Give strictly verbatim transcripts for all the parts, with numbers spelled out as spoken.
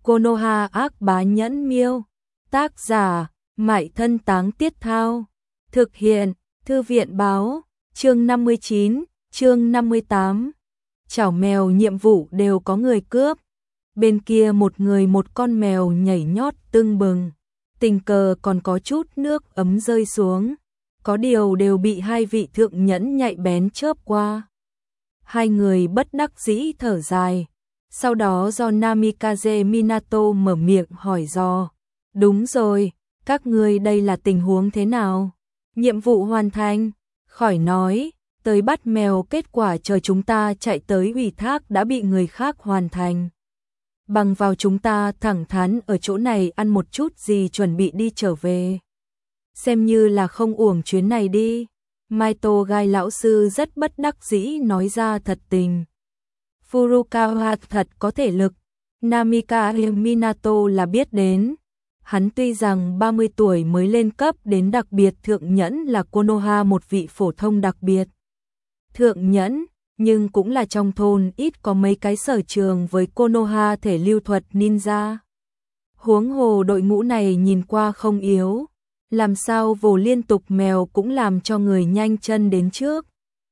Konoha ác bá nhẫn miêu. Tác giả, Mại Thân Táng Tiết Thao. Thực hiện, Thư viện báo. Chương năm mươi chín, chương năm mươi tám. Chảo mèo nhiệm vụ đều có người cướp. Bên kia một người một con mèo nhảy nhót tưng bừng. Tình cờ còn có chút nước ấm rơi xuống. Có điều đều bị hai vị thượng nhẫn nhạy bén chớp qua. Hai người bất đắc dĩ thở dài. Sau đó do Namikaze Minato mở miệng hỏi dò. Đúng rồi, các ngươi đây là tình huống thế nào? Nhiệm vụ hoàn thành. Khỏi nói, tới bắt mèo kết quả chờ chúng ta chạy tới ủy thác đã bị người khác hoàn thành. Bằng vào chúng ta thẳng thắn ở chỗ này ăn một chút gì chuẩn bị đi trở về. Xem như là không uổng chuyến này đi. Maito Gai lão sư rất bất đắc dĩ nói ra thật tình. Furukawa thật có thể lực. Namika Minato là biết đến. Hắn tuy rằng ba mươi tuổi mới lên cấp đến đặc biệt thượng nhẫn là Konoha một vị phổ thông đặc biệt. Thượng nhẫn, nhưng cũng là trong thôn ít có mấy cái sở trường với Konoha thể lưu thuật ninja. Huống hồ đội ngũ này nhìn qua không yếu. Làm sao vồ liên tục mèo cũng làm cho người nhanh chân đến trước.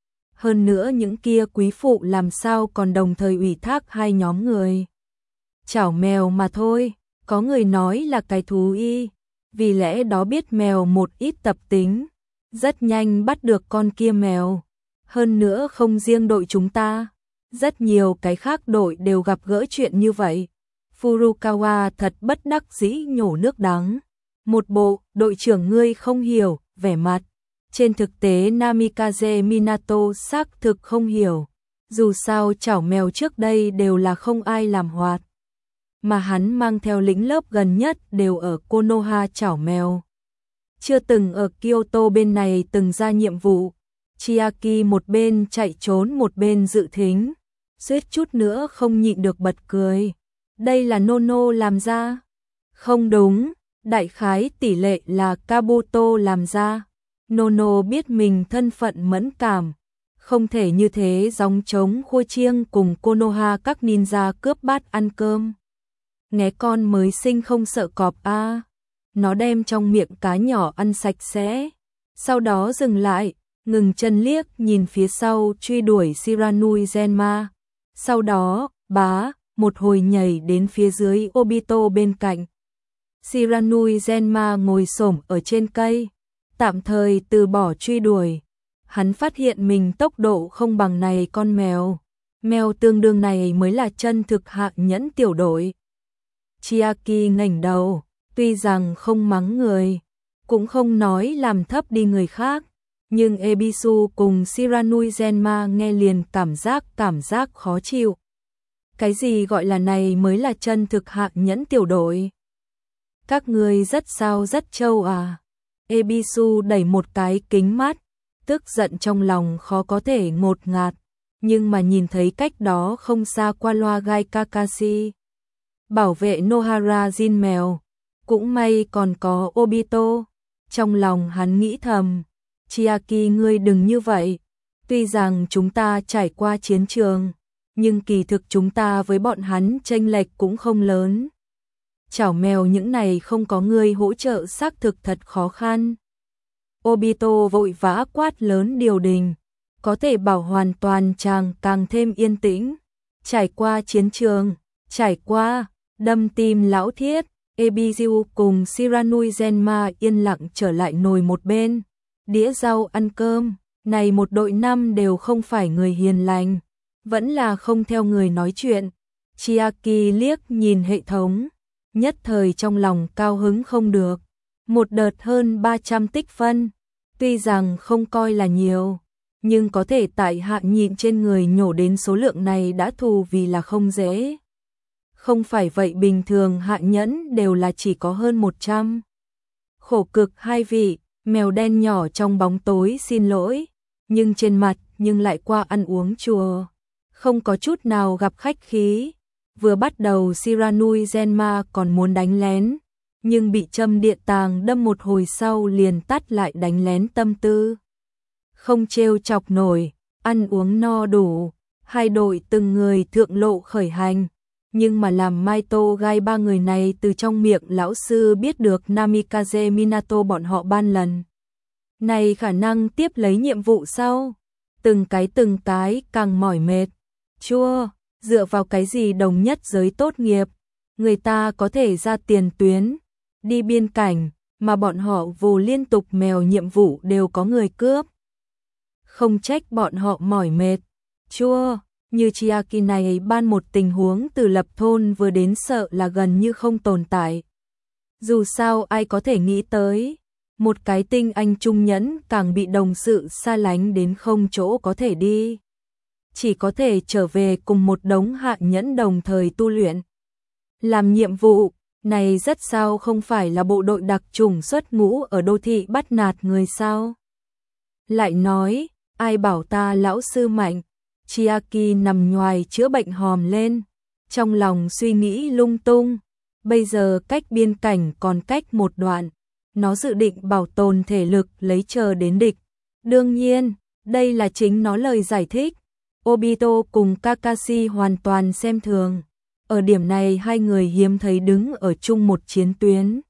Hơn nữa những kia quý phụ làm sao còn đồng thời ủy thác hai nhóm người. Chảo mèo mà thôi, có người nói là cái thú y, vì lẽ đó biết mèo một ít tập tính, rất nhanh bắt được con kia mèo. Hơn nữa không riêng đội chúng ta, rất nhiều cái khác đội đều gặp gỡ chuyện như vậy. Furukawa thật bất đắc dĩ nhổ nước đắng. Một bộ, đội trưởng ngươi không hiểu, vẻ mặt. Trên thực tế Namikaze Minato xác thực không hiểu. Dù sao chảo mèo trước đây đều là không ai làm hoạt. Mà hắn mang theo lĩnh lớp gần nhất đều ở Konoha chảo mèo. Chưa từng ở Kyoto bên này từng ra nhiệm vụ. Chiaki một bên chạy trốn một bên dự thính. Suýt chút nữa không nhịn được bật cười. Đây là Nono làm ra. Không đúng, đại khái tỷ lệ là Kabuto làm ra. Nono biết mình thân phận mẫn cảm. Không thể như thế gióng trống khua chiêng cùng Konoha các ninja cướp bát ăn cơm. Nghe con mới sinh không sợ cọp a à. Nó đem trong miệng cá nhỏ ăn sạch sẽ. Sau đó dừng lại, ngừng chân liếc nhìn phía sau truy đuổi Shiranui Zenma. Sau đó, bá, một hồi nhảy đến phía dưới Obito bên cạnh. Shiranui Zenma ngồi xổm ở trên cây, tạm thời từ bỏ truy đuổi. Hắn phát hiện mình tốc độ không bằng này con mèo. Mèo tương đương này mới là chân thực hạng nhẫn tiểu đội. Chiaki ngẩng đầu, tuy rằng không mắng người, cũng không nói làm thấp đi người khác, nhưng Ebisu cùng Shiranui Zenma nghe liền cảm giác cảm giác khó chịu. Cái gì gọi là này mới là chân thực hạng nhẫn tiểu đội? Các ngươi rất sao rất trâu à? Ebisu đẩy một cái kính mắt, tức giận trong lòng khó có thể ngột ngạt, nhưng mà nhìn thấy cách đó không xa qua loa gai Kakashi. Bảo vệ Nohara Jin mèo, cũng may còn có Obito. Trong lòng hắn nghĩ thầm, Chiaki ngươi đừng như vậy, tuy rằng chúng ta trải qua chiến trường, nhưng kỳ thực chúng ta với bọn hắn chênh lệch cũng không lớn. Chảo mèo những này không có ngươi hỗ trợ xác thực thật khó khăn. Obito vội vã quát lớn điều đình, có thể bảo hoàn toàn chàng càng thêm yên tĩnh. Trải qua chiến trường, trải qua, đâm tim lão thiết, Ebisu cùng Shiranui Zenma yên lặng trở lại nồi một bên. Đĩa rau ăn cơm, này một đội năm đều không phải người hiền lành, vẫn là không theo người nói chuyện. Chiaki liếc nhìn hệ thống, nhất thời trong lòng cao hứng không được. Một đợt hơn ba trăm tích phân, tuy rằng không coi là nhiều, nhưng có thể tại hạng nhịn trên người nhổ đến số lượng này đã thù vì là không dễ. Không phải vậy bình thường hạng nhẫn đều là chỉ có hơn một trăm. Khổ cực hai vị, mèo đen nhỏ trong bóng tối xin lỗi, nhưng trên mặt nhưng lại qua ăn uống chùa. Không có chút nào gặp khách khí. Vừa bắt đầu Shiranui Zenma còn muốn đánh lén, nhưng bị châm điện tàng đâm một hồi sau liền tắt lại đánh lén tâm tư. Không trêu chọc nổi, ăn uống no đủ, hai đội từng người thượng lộ khởi hành. Nhưng mà làm Maito gai ba người này từ trong miệng lão sư biết được Namikaze Minato bọn họ ban lần này khả năng tiếp lấy nhiệm vụ sau. Từng cái từng cái càng mỏi mệt. Chua, dựa vào cái gì đồng nhất giới tốt nghiệp, người ta có thể ra tiền tuyến, đi biên cảnh, mà bọn họ vù liên tục mèo nhiệm vụ đều có người cướp. Không trách bọn họ mỏi mệt. Chua, như Chiaki này ban một tình huống từ lập thôn vừa đến sợ là gần như không tồn tại. Dù sao ai có thể nghĩ tới, một cái tinh anh trung nhẫn càng bị đồng sự xa lánh đến không chỗ có thể đi. Chỉ có thể trở về cùng một đống hạ nhẫn đồng thời tu luyện. Làm nhiệm vụ, này rất sao không phải là bộ đội đặc chủng xuất ngũ ở đô thị bắt nạt người sao. Lại nói, ai bảo ta lão sư mạnh, Chiaki nằm nhoài chữa bệnh hòm lên, trong lòng suy nghĩ lung tung, bây giờ cách biên cảnh còn cách một đoạn, nó dự định bảo tồn thể lực lấy chờ đến địch. Đương nhiên, đây là chính nó lời giải thích. Obito cùng Kakashi hoàn toàn xem thường. Ở điểm này hai người hiếm thấy đứng ở chung một chiến tuyến.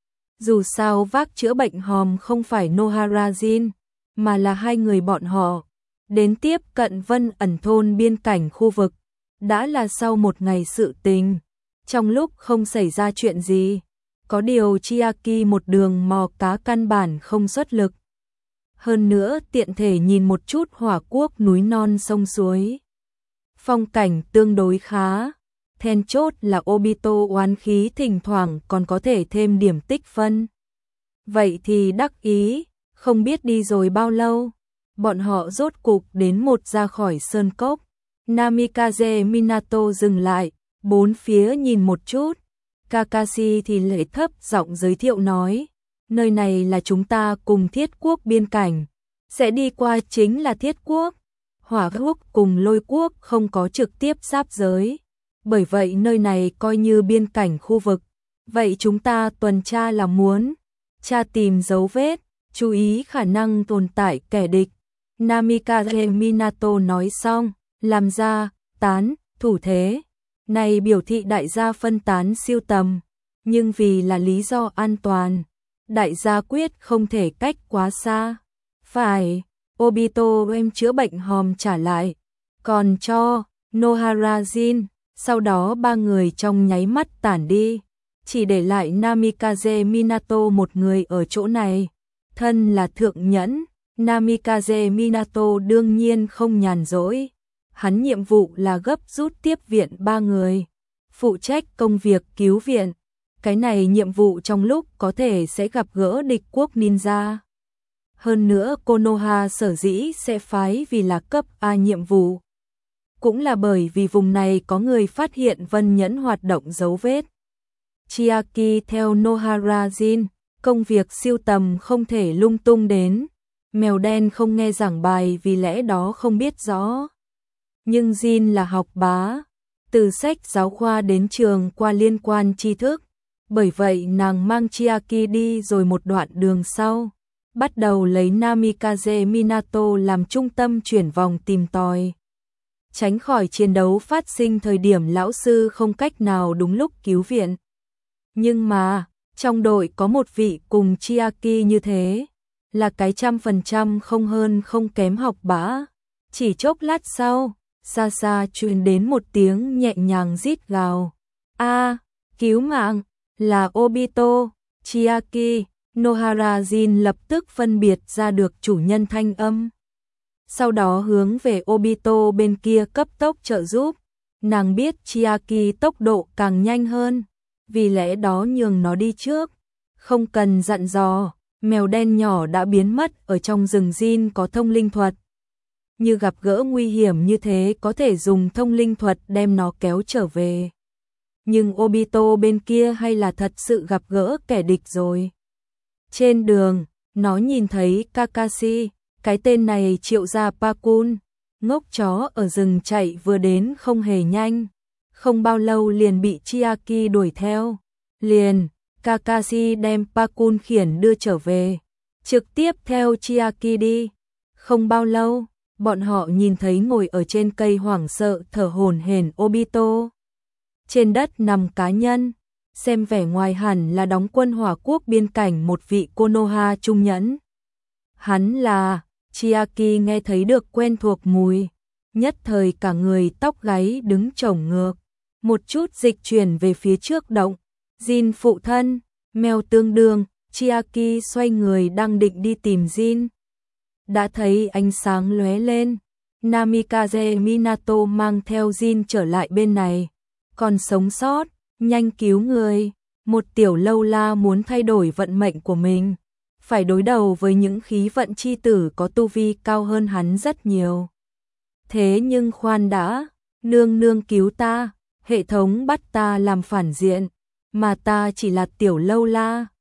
Dù sao vác chữa bệnh hòm không phải Nohara Jin, mà là hai người bọn họ. Đến tiếp cận Vân ẩn thôn biên cảnh khu vực, đã là sau một ngày sự tình. Trong lúc không xảy ra chuyện gì, có điều Chiaki một đường mò cá căn bản không xuất lực. Hơn nữa tiện thể nhìn một chút hỏa quốc núi non sông suối. Phong cảnh tương đối khá. Then chốt là Obito oán khí thỉnh thoảng còn có thể thêm điểm tích phân. Vậy thì đắc ý, không biết đi rồi bao lâu. Bọn họ rốt cục đến một ra khỏi sơn cốc. Namikaze Minato dừng lại, bốn phía nhìn một chút. Kakashi thì lễ thấp giọng giới thiệu nói, nơi này là chúng ta cùng Thiết Quốc biên cảnh, sẽ đi qua chính là Thiết Quốc. Hỏa Quốc cùng Lôi Quốc không có trực tiếp giáp giới, bởi vậy nơi này coi như biên cảnh khu vực. Vậy chúng ta tuần tra là muốn tra tìm dấu vết, chú ý khả năng tồn tại kẻ địch. Namikaze Minato nói xong, làm ra tán thủ thế. Này biểu thị đại gia phân tán siêu tầm, nhưng vì là lý do an toàn, đại gia quyết không thể cách quá xa. Phải, Obito em chữa bệnh hòm trả lại, còn cho Nohara Jin, sau đó ba người trong nháy mắt tản đi, chỉ để lại Namikaze Minato một người ở chỗ này. Thân là thượng nhẫn, Namikaze Minato đương nhiên không nhàn rỗi. Hắn nhiệm vụ là gấp rút tiếp viện ba người, phụ trách công việc cứu viện. Cái này nhiệm vụ trong lúc có thể sẽ gặp gỡ địch quốc ninja. Hơn nữa Konoha sở dĩ sẽ phái vì là cấp A nhiệm vụ. Cũng là bởi vì vùng này có người phát hiện Vân Nhẫn hoạt động dấu vết. Chiaki theo Nohara Jin, công việc siêu tầm không thể lung tung đến. Mèo đen không nghe giảng bài vì lẽ đó không biết rõ. Nhưng Jin là học bá, từ sách giáo khoa đến trường qua liên quan tri thức. Bởi vậy nàng mang Chiaki đi rồi một đoạn đường sau, bắt đầu lấy Namikaze Minato làm trung tâm chuyển vòng tìm tòi. Tránh khỏi chiến đấu phát sinh thời điểm lão sư không cách nào đúng lúc cứu viện. Nhưng mà, trong đội có một vị cùng Chiaki như thế, là cái trăm phần trăm không hơn không kém học bá. Chỉ chốc lát sau, xa xa truyền đến một tiếng nhẹ nhàng rít gào. A, cứu mạng, là Obito, Chiaki, Nohara Jin lập tức phân biệt ra được chủ nhân thanh âm. Sau đó hướng về Obito bên kia cấp tốc trợ giúp. Nàng biết Chiaki tốc độ càng nhanh hơn, vì lẽ đó nhường nó đi trước. Không cần dặn dò, mèo đen nhỏ đã biến mất ở trong rừng Jin có thông linh thuật. Như gặp gỡ nguy hiểm như thế có thể dùng thông linh thuật đem nó kéo trở về. Nhưng Obito bên kia hay là thật sự gặp gỡ kẻ địch rồi. Trên đường, nó nhìn thấy Kakashi, cái tên này triệu ra Pakun, ngốc chó ở rừng chạy vừa đến không hề nhanh. Không bao lâu liền bị Chiaki đuổi theo. Liền, Kakashi đem Pakun khiển đưa trở về, trực tiếp theo Chiaki đi. Không bao lâu, bọn họ nhìn thấy ngồi ở trên cây hoảng sợ thở hổn hển Obito. trên đất nằm cá nhân, xem vẻ ngoài hẳn là đóng quân hỏa quốc biên cảnh một vị Konoha trung nhẫn. Hắn là, Chiaki nghe thấy được quen thuộc mùi, nhất thời cả người tóc gáy đứng chổng ngược, một chút dịch chuyển về phía trước động, Jin phụ thân, mèo tương đương, Chiaki xoay người đang định đi tìm Jin. Đã thấy ánh sáng lóe lên, Namikaze Minato mang theo Jin trở lại bên này, còn sống sót, nhanh cứu người, một tiểu lâu la muốn thay đổi vận mệnh của mình, phải đối đầu với những khí vận chi tử có tu vi cao hơn hắn rất nhiều. Thế nhưng khoan đã, nương nương cứu ta, hệ thống bắt ta làm phản diện, mà ta chỉ là tiểu lâu la,